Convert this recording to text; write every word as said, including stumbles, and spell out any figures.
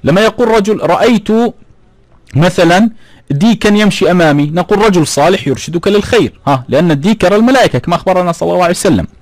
لما يقول رجل رأيت مثلا ديكا يمشي أمامي، نقول رجل صالح يرشدك للخير، ها، لأن الديك يرى الملائكة كما أخبرنا صلى الله عليه وسلم.